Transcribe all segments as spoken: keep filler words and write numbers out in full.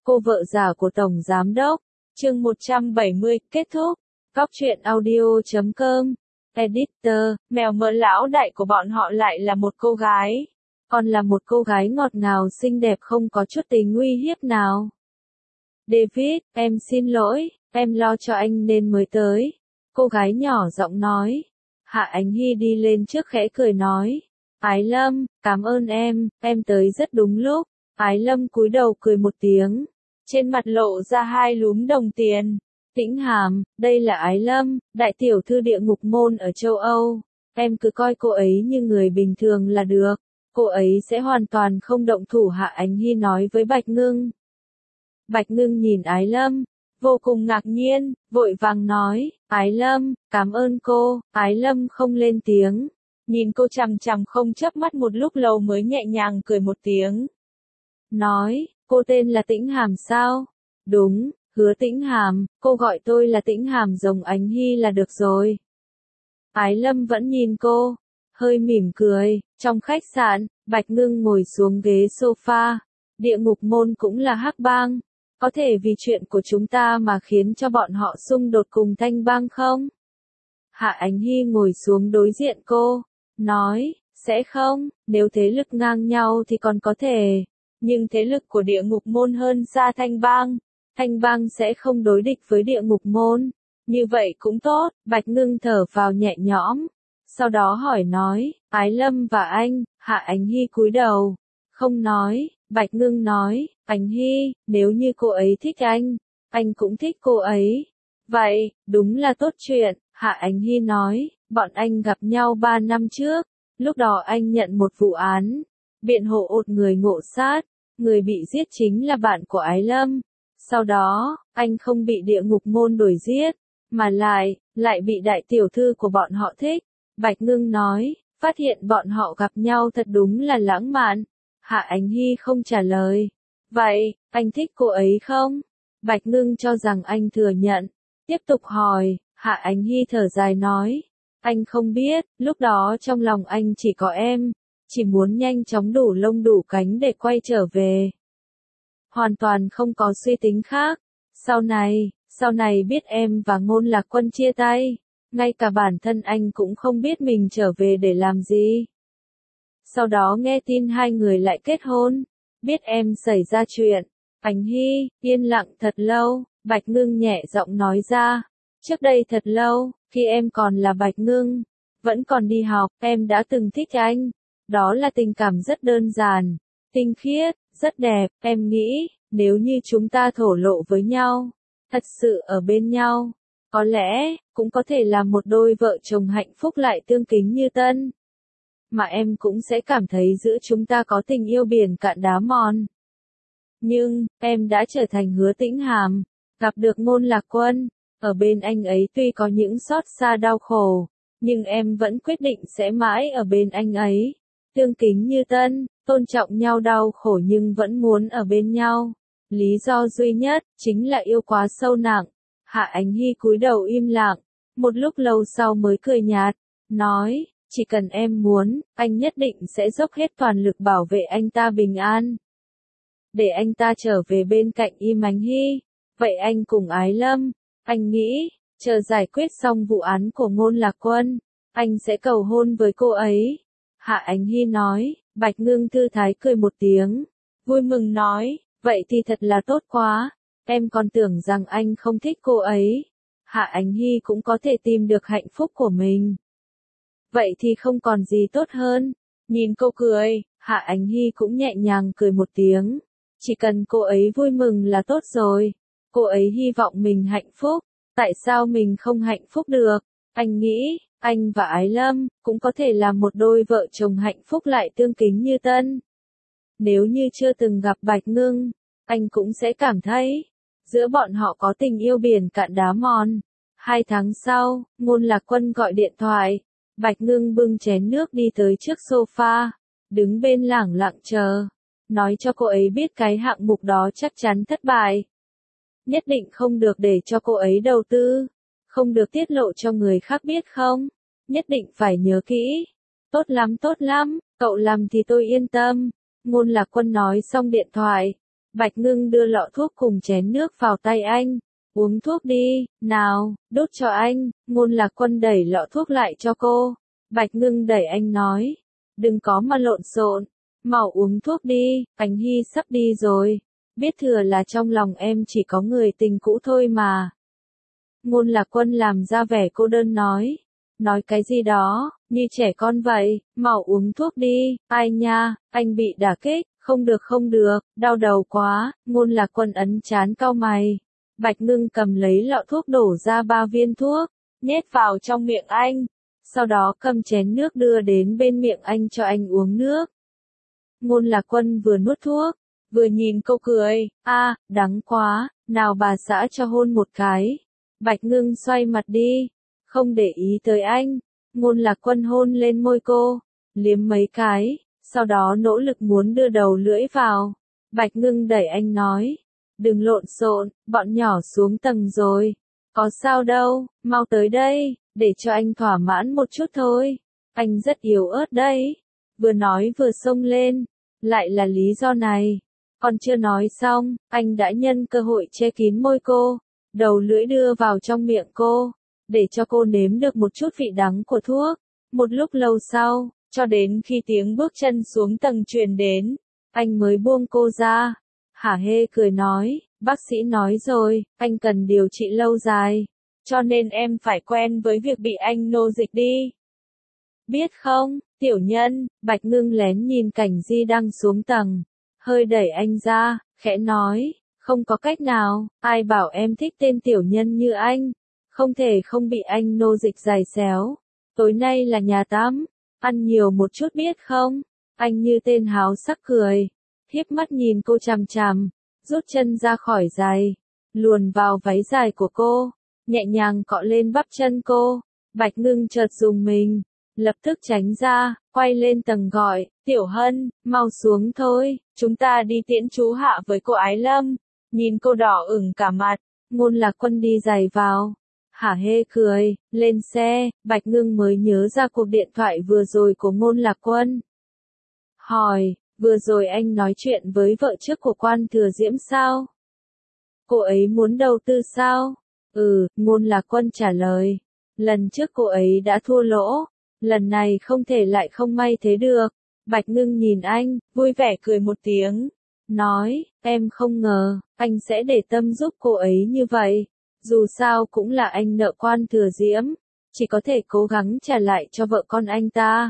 Cô vợ già của Tổng Giám Đốc. Chương một trăm bảy mươi, kết thúc. Góc truyện audio chấm com. Editor, mèo mỡ lão đại của bọn họ lại là một cô gái. Còn là một cô gái ngọt ngào xinh đẹp không có chút tình nguy hiếp nào. David, em xin lỗi, em lo cho anh nên mới tới. Cô gái nhỏ giọng nói. Hạ Ánh Hy đi lên trước khẽ cười nói. Ái Lâm, cảm ơn em, em tới rất đúng lúc. Ái Lâm cúi đầu cười một tiếng. Trên mặt lộ ra hai lúm đồng tiền. Tĩnh Hàm, đây là Ái Lâm, đại tiểu thư địa ngục môn ở châu Âu. Em cứ coi cô ấy như người bình thường là được. Cô ấy sẽ hoàn toàn không động thủ. Hạ Ánh Hy nói với Bạch Ngưng. Bạch Ngưng nhìn Ái Lâm, vô cùng ngạc nhiên, vội vàng nói, Ái Lâm, cảm ơn cô. Ái Lâm không lên tiếng, nhìn cô chằm chằm không chớp mắt một lúc lâu mới nhẹ nhàng cười một tiếng. Nói, cô tên là Tĩnh Hàm sao? Đúng, Hứa Tĩnh Hàm, cô gọi tôi là Tĩnh Hàm giống Ánh Hy là được rồi. Ái Lâm vẫn nhìn cô, hơi mỉm cười. Trong khách sạn, Bạch Ngưng ngồi xuống ghế sofa. Địa ngục môn cũng là hắc bang. Có thể vì chuyện của chúng ta mà khiến cho bọn họ xung đột cùng Thanh bang không? Hạ Ánh Hy ngồi xuống đối diện cô, nói, sẽ không, nếu thế lực ngang nhau thì còn có thể. Nhưng thế lực của địa ngục môn hơn xa Thanh bang. Thanh bang sẽ không đối địch với địa ngục môn. Như vậy cũng tốt. Bạch Ngưng thở vào nhẹ nhõm. Sau đó hỏi nói, Ái Lâm và anh. Hạ Ánh Hy cúi đầu, không nói. Bạch Ngưng nói, Ánh Hy, nếu như cô ấy thích anh, anh cũng thích cô ấy. Vậy, đúng là tốt chuyện. Hạ Ánh Hy nói, bọn anh gặp nhau ba năm trước. Lúc đó anh nhận một vụ án. Biện hộ ột người ngộ sát. Người bị giết chính là bạn của Ái Lâm. Sau đó, anh không bị địa ngục môn đuổi giết, mà lại, lại bị đại tiểu thư của bọn họ thích. Bạch Ngưng nói, phát hiện bọn họ gặp nhau thật đúng là lãng mạn. Hạ Ánh Hy không trả lời. Vậy, anh thích cô ấy không? Bạch Ngưng cho rằng anh thừa nhận. Tiếp tục hỏi, Hạ Ánh Hy thở dài nói. Anh không biết, lúc đó trong lòng anh chỉ có em. Chỉ muốn nhanh chóng đủ lông đủ cánh để quay trở về. Hoàn toàn không có suy tính khác. Sau này, sau này biết em và Ngôn Lạc Quân chia tay. Ngay cả bản thân anh cũng không biết mình trở về để làm gì. Sau đó nghe tin hai người lại kết hôn. Biết em xảy ra chuyện. Ánh Hy, yên lặng thật lâu. Bạch Ngưng nhẹ giọng nói ra. Trước đây thật lâu, khi em còn là Bạch Ngưng, vẫn còn đi học, em đã từng thích anh. Đó là tình cảm rất đơn giản, tinh khiết, rất đẹp. Em nghĩ, nếu như chúng ta thổ lộ với nhau, thật sự ở bên nhau, có lẽ, cũng có thể là một đôi vợ chồng hạnh phúc lại tương kính như tân. Mà em cũng sẽ cảm thấy giữa chúng ta có tình yêu biển cạn đá mòn. Nhưng, em đã trở thành Hứa Tĩnh Hàm, gặp được Ngôn Lạc Quân, ở bên anh ấy tuy có những xót xa đau khổ, nhưng em vẫn quyết định sẽ mãi ở bên anh ấy. Tương kính như tân, tôn trọng nhau đau khổ nhưng vẫn muốn ở bên nhau. Lý do duy nhất, chính là yêu quá sâu nặng. Hạ Ánh Hy cúi đầu im lặng, một lúc lâu sau mới cười nhạt, nói, chỉ cần em muốn, anh nhất định sẽ dốc hết toàn lực bảo vệ anh ta bình an. Để anh ta trở về bên cạnh Im Ánh Hy. Vậy anh cùng Ái Lâm, anh nghĩ, chờ giải quyết xong vụ án của Ngôn Lạc Quân, anh sẽ cầu hôn với cô ấy. Hạ Ánh Hy nói. Bạch Ngưng thư thái cười một tiếng, vui mừng nói, vậy thì thật là tốt quá, em còn tưởng rằng anh không thích cô ấy. Hạ Ánh Hy cũng có thể tìm được hạnh phúc của mình. Vậy thì không còn gì tốt hơn. Nhìn cô cười, Hạ Ánh Hy cũng nhẹ nhàng cười một tiếng, chỉ cần cô ấy vui mừng là tốt rồi. Cô ấy hy vọng mình hạnh phúc, tại sao mình không hạnh phúc được? Anh nghĩ, anh và Ái Lâm, cũng có thể là một đôi vợ chồng hạnh phúc lại tương kính như tân. Nếu như chưa từng gặp Bạch Ngưng, anh cũng sẽ cảm thấy, giữa bọn họ có tình yêu biển cạn đá mòn. Hai tháng sau, Ngôn Lạc Quân gọi điện thoại. Bạch Ngưng bưng chén nước đi tới trước sofa, đứng bên lẳng lặng chờ. Nói cho cô ấy biết cái hạng mục đó chắc chắn thất bại. Nhất định không được để cho cô ấy đầu tư. Không được tiết lộ cho người khác biết không? Nhất định phải nhớ kỹ. Tốt lắm tốt lắm, cậu làm thì tôi yên tâm. Ngôn Lạc Quân nói xong điện thoại. Bạch Ngưng đưa lọ thuốc cùng chén nước vào tay anh. Uống thuốc đi, nào, đút cho anh. Ngôn Lạc Quân đẩy lọ thuốc lại cho cô. Bạch Ngưng đẩy anh nói. Đừng có mà lộn xộn. Mau uống thuốc đi, Ánh Hy sắp đi rồi. Biết thừa là trong lòng em chỉ có người tình cũ thôi mà. Ngôn Lạc Quân làm ra vẻ cô đơn nói. Nói cái gì đó, như trẻ con vậy, mau uống thuốc đi. Ai nha, anh bị đả kích, không được không được, đau đầu quá. Ngôn Lạc Quân ấn trán cau mày. Bạch Ngưng cầm lấy lọ thuốc đổ ra ba viên thuốc, nhét vào trong miệng anh. Sau đó cầm chén nước đưa đến bên miệng anh cho anh uống nước. Ngôn Lạc Quân vừa nuốt thuốc, vừa nhìn cô cười. A, à, đắng quá, nào bà xã cho hôn một cái. Bạch Ngưng xoay mặt đi, không để ý tới anh. Ngôn Lạc Quân hôn lên môi cô, liếm mấy cái, sau đó nỗ lực muốn đưa đầu lưỡi vào. Bạch Ngưng đẩy anh nói, đừng lộn xộn, bọn nhỏ xuống tầng rồi. Có sao đâu, mau tới đây, để cho anh thỏa mãn một chút thôi. Anh rất yếu ớt đấy. Vừa nói vừa xông lên, lại là lý do này. Còn chưa nói xong, anh đã nhân cơ hội che kín môi cô, đầu lưỡi đưa vào trong miệng cô, để cho cô nếm được một chút vị đắng của thuốc. Một lúc lâu sau, cho đến khi tiếng bước chân xuống tầng truyền đến, anh mới buông cô ra. Hả hê cười nói, bác sĩ nói rồi, anh cần điều trị lâu dài, cho nên em phải quen với việc bị anh nô dịch đi. Biết không, tiểu nhân. Bạch Ngưng lén nhìn Cảnh Di đang xuống tầng, hơi đẩy anh ra, khẽ nói, không có cách nào, ai bảo em thích tên tiểu nhân như anh, không thể không bị anh nô dịch giày xéo. Tối nay là nhà tắm, ăn nhiều một chút biết không? Anh như tên háo sắc cười, hiếp mắt nhìn cô chằm chằm, rút chân ra khỏi giày, luồn vào váy dài của cô, nhẹ nhàng cọ lên bắp chân cô. Bạch Ngưng chợt dùng mình, lập tức tránh ra, quay lên tầng gọi, Tiểu Hân, mau xuống thôi, chúng ta đi tiễn chú Hạ với cô Ái Lâm. Nhìn cô đỏ ửng cả mặt, Ngôn Lạc Quân đi giày vào. Hả hê cười, lên xe. Bạch Ngưng mới nhớ ra cuộc điện thoại vừa rồi của Ngôn Lạc Quân. Hỏi, vừa rồi anh nói chuyện với vợ trước của Quan Thừa Diễm sao? Cô ấy muốn đầu tư sao? Ừ, Ngôn Lạc Quân trả lời. Lần trước cô ấy đã thua lỗ, lần này không thể lại không may thế được. Bạch Ngưng nhìn anh, vui vẻ cười một tiếng. Nói, em không ngờ, anh sẽ để tâm giúp cô ấy như vậy. Dù sao cũng là anh nợ Quan Thừa Diễm, chỉ có thể cố gắng trả lại cho vợ con anh ta.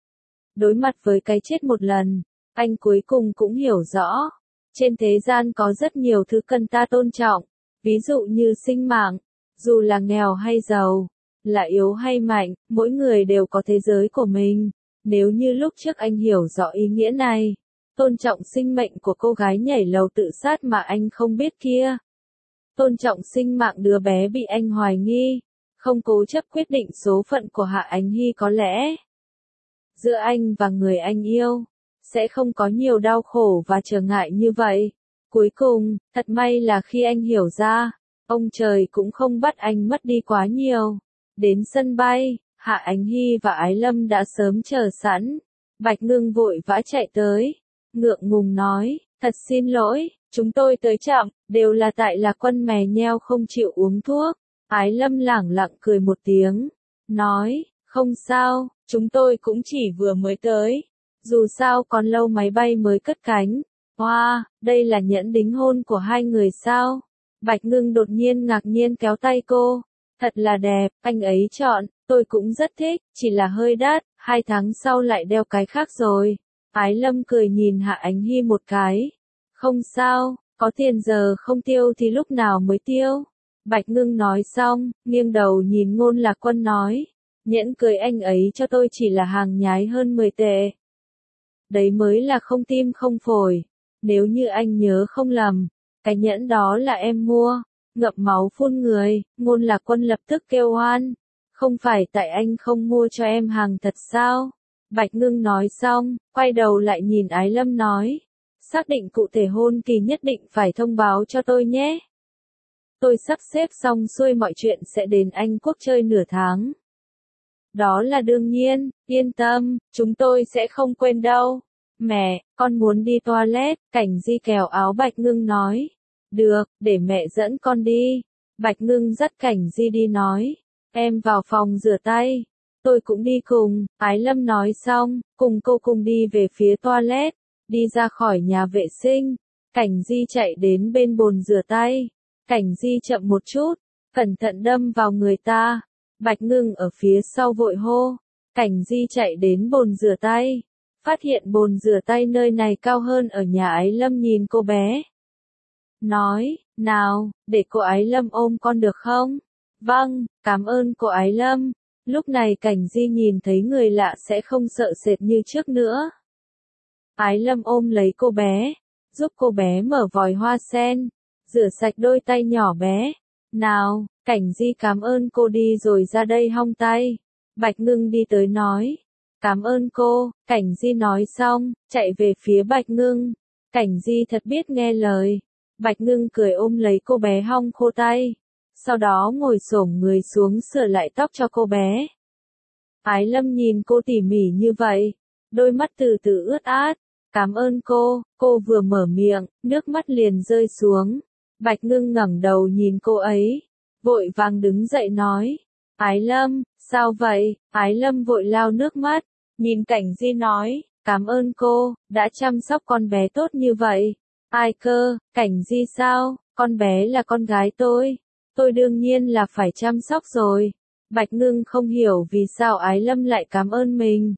Đối mặt với cái chết một lần, anh cuối cùng cũng hiểu rõ. Trên thế gian có rất nhiều thứ cần ta tôn trọng, ví dụ như sinh mạng, dù là nghèo hay giàu, là yếu hay mạnh, mỗi người đều có thế giới của mình. Nếu như lúc trước anh hiểu rõ ý nghĩa này, tôn trọng sinh mệnh của cô gái nhảy lầu tự sát mà anh không biết kia, tôn trọng sinh mạng đứa bé bị anh hoài nghi, không cố chấp quyết định số phận của Hạ Ánh Hy, có lẽ giữa anh và người anh yêu sẽ không có nhiều đau khổ và trở ngại như vậy. Cuối cùng, thật may là khi anh hiểu ra, ông trời cũng không bắt anh mất đi quá nhiều. Đến sân bay, Hạ Ánh Hy và Ái Lâm đã sớm chờ sẵn. Bạch Ngưng vội vã chạy tới, ngượng ngùng nói, thật xin lỗi, chúng tôi tới chậm, đều là tại Lạc Quân mè nheo không chịu uống thuốc. Ái Lâm lẳng lặng cười một tiếng, nói, không sao, chúng tôi cũng chỉ vừa mới tới. Dù sao còn lâu máy bay mới cất cánh. Wow, đây là nhẫn đính hôn của hai người sao? Bạch Ngưng đột nhiên ngạc nhiên kéo tay cô. Thật là đẹp, anh ấy chọn, tôi cũng rất thích, chỉ là hơi đắt, hai tháng sau lại đeo cái khác rồi. Ái Lâm cười nhìn Hạ Ánh Hy một cái. Không sao, có tiền giờ không tiêu thì lúc nào mới tiêu. Bạch Ngưng nói xong, nghiêng đầu nhìn Ngôn Lạc Quân nói. Nhẫn cưới anh ấy cho tôi chỉ là hàng nhái hơn mười tệ. Đấy mới là không tim không phổi. Nếu như anh nhớ không lầm, cái nhẫn đó là em mua. Ngậm máu phun người, Ngôn Lạc Quân lập tức kêu oan. Không phải tại anh không mua cho em hàng thật sao? Bạch Ngưng nói xong, quay đầu lại nhìn Ái Lâm nói. Xác định cụ thể hôn kỳ nhất định phải thông báo cho tôi nhé. Tôi sắp xếp xong xuôi mọi chuyện sẽ đến Anh Quốc chơi nửa tháng. Đó là đương nhiên, yên tâm, chúng tôi sẽ không quên đâu. Mẹ, con muốn đi toilet, Cảnh Di kéo áo Bạch Ngưng nói. Được, để mẹ dẫn con đi. Bạch Ngưng dắt Cảnh Di đi nói. Em vào phòng rửa tay. Tôi cũng đi cùng, Ái Lâm nói xong, cùng cô cùng đi về phía toilet. Đi ra khỏi nhà vệ sinh. Cảnh Di chạy đến bên bồn rửa tay. Cảnh Di chậm một chút, cẩn thận đâm vào người ta. Bạch Ngưng ở phía sau vội hô. Cảnh Di chạy đến bồn rửa tay. Phát hiện bồn rửa tay nơi này cao hơn ở nhà Ái Lâm, nhìn cô bé. Nói, nào, để cô Ái Lâm ôm con được không? Vâng, cảm ơn cô Ái Lâm. Lúc này Cảnh Di nhìn thấy người lạ sẽ không sợ sệt như trước nữa. Ái Lâm ôm lấy cô bé, giúp cô bé mở vòi hoa sen, rửa sạch đôi tay nhỏ bé. Nào, Cảnh Di cảm ơn cô đi rồi ra đây hong tay. Bạch Ngưng đi tới nói. Cảm ơn cô, Cảnh Di nói xong, chạy về phía Bạch Ngưng. Cảnh Di thật biết nghe lời. Bạch Ngưng cười ôm lấy cô bé hong khô tay. Sau đó ngồi xổm người xuống sửa lại tóc cho cô bé. Ái Lâm nhìn cô tỉ mỉ như vậy, đôi mắt từ từ ướt át. Cảm ơn cô, cô vừa mở miệng, nước mắt liền rơi xuống. Bạch Ngưng ngẩng đầu nhìn cô ấy, vội vàng đứng dậy nói. Ái Lâm, sao vậy? Ái Lâm vội lau nước mắt, nhìn Cảnh Di nói, cảm ơn cô, đã chăm sóc con bé tốt như vậy. Ai cơ, Cảnh Di sao, con bé là con gái tôi, tôi đương nhiên là phải chăm sóc rồi. Bạch Ngưng không hiểu vì sao Ái Lâm lại cảm ơn mình.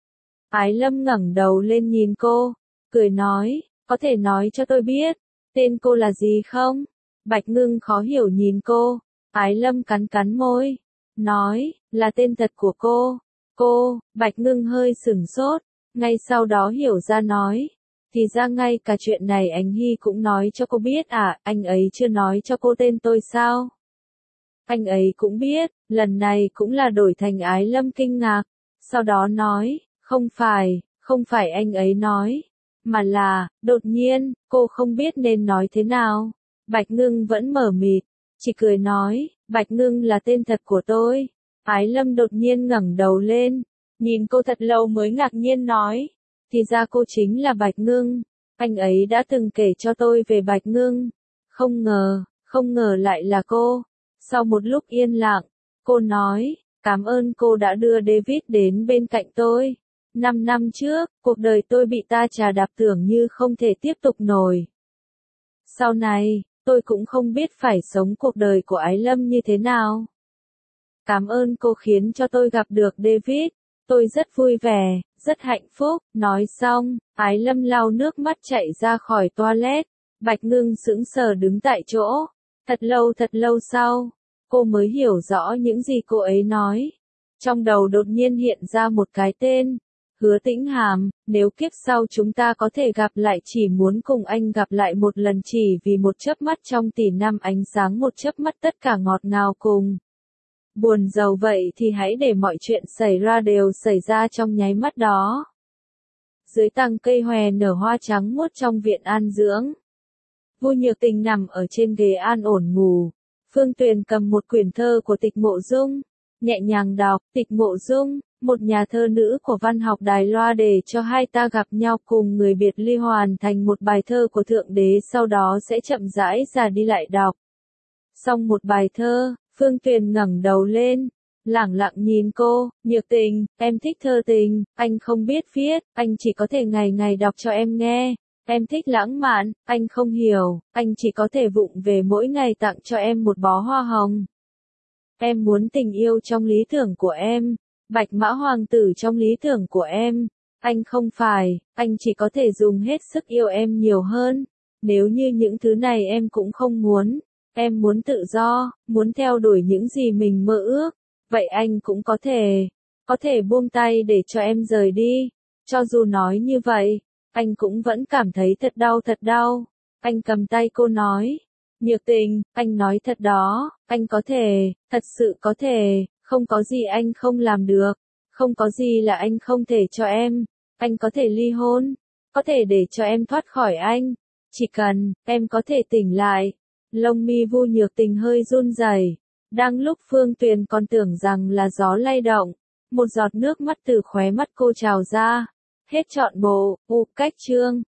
Ái Lâm ngẩng đầu lên nhìn cô, cười nói, có thể nói cho tôi biết, tên cô là gì không? Bạch Ngưng khó hiểu nhìn cô, Ái Lâm cắn cắn môi, nói, là tên thật của cô. Cô, Bạch Ngưng hơi sửng sốt, ngay sau đó hiểu ra nói, thì ra ngay cả chuyện này anh Hy cũng nói cho cô biết à, anh ấy chưa nói cho cô tên tôi sao? Anh ấy cũng biết, lần này cũng là đổi thành Ái Lâm kinh ngạc, sau đó nói, không phải, không phải anh ấy nói, mà là, đột nhiên, cô không biết nên nói thế nào. Bạch Ngưng vẫn mở mịt, chỉ cười nói, Bạch Ngưng là tên thật của tôi. Ái Lâm đột nhiên ngẩng đầu lên, nhìn cô thật lâu mới ngạc nhiên nói, thì ra cô chính là Bạch Ngưng, anh ấy đã từng kể cho tôi về Bạch Ngưng, không ngờ, không ngờ lại là cô. Sau một lúc yên lặng, cô nói, cảm ơn cô đã đưa David đến bên cạnh tôi. Năm năm trước, cuộc đời tôi bị ta trà đạp tưởng như không thể tiếp tục nổi. Sau này, tôi cũng không biết phải sống cuộc đời của Ái Lâm như thế nào. Cảm ơn cô khiến cho tôi gặp được David. Tôi rất vui vẻ, rất hạnh phúc. Nói xong, Ái Lâm lau nước mắt chạy ra khỏi toilet. Bạch Ngưng sững sờ đứng tại chỗ. Thật lâu thật lâu sau, cô mới hiểu rõ những gì cô ấy nói. Trong đầu đột nhiên hiện ra một cái tên. Hứa Tĩnh Hàm, nếu kiếp sau chúng ta có thể gặp lại, chỉ muốn cùng anh gặp lại một lần, chỉ vì một chớp mắt trong tỷ năm ánh sáng, một chớp mắt tất cả ngọt ngào cùng buồn giàu, vậy thì hãy để mọi chuyện xảy ra đều xảy ra trong nháy mắt đó. Dưới tàng cây hòe nở hoa trắng muốt trong viện an dưỡng. Vu Nhược Tình nằm ở trên ghế an ổn ngủ. Phương Tuyền cầm một quyển thơ của Tịch Mộ Dung, nhẹ nhàng đọc. Tịch Mộ Dung, một nhà thơ nữ của văn học Đài Loan, để cho hai ta gặp nhau cùng người biệt ly, hoàn thành một bài thơ của Thượng Đế, sau đó sẽ chậm rãi già đi lại đọc. Xong một bài thơ, Phương Tuyền ngẩng đầu lên, lẳng lặng nhìn cô. Nhược Tình, em thích thơ tình, anh không biết viết, anh chỉ có thể ngày ngày đọc cho em nghe. Em thích lãng mạn, anh không hiểu, anh chỉ có thể vụng về mỗi ngày tặng cho em một bó hoa hồng. Em muốn tình yêu trong lý tưởng của em, Bạch Mã Hoàng tử trong lý tưởng của em. Anh không phải, anh chỉ có thể dùng hết sức yêu em nhiều hơn. Nếu như những thứ này em cũng không muốn, em muốn tự do, muốn theo đuổi những gì mình mơ ước, vậy anh cũng có thể, có thể buông tay để cho em rời đi. Cho dù nói như vậy, anh cũng vẫn cảm thấy thật đau thật đau. Anh cầm tay cô nói, Nhược Tình, anh nói thật đó, anh có thể, thật sự có thể, không có gì anh không làm được, không có gì là anh không thể cho em, anh có thể ly hôn, có thể để cho em thoát khỏi anh, chỉ cần, em có thể tỉnh lại. Lông mi Vu Nhược Tình hơi run rẩy. Đang lúc Phương Tuyền còn tưởng rằng là gió lay động, một giọt nước mắt từ khóe mắt cô trào ra. Hết chọn bộ, u cách chương.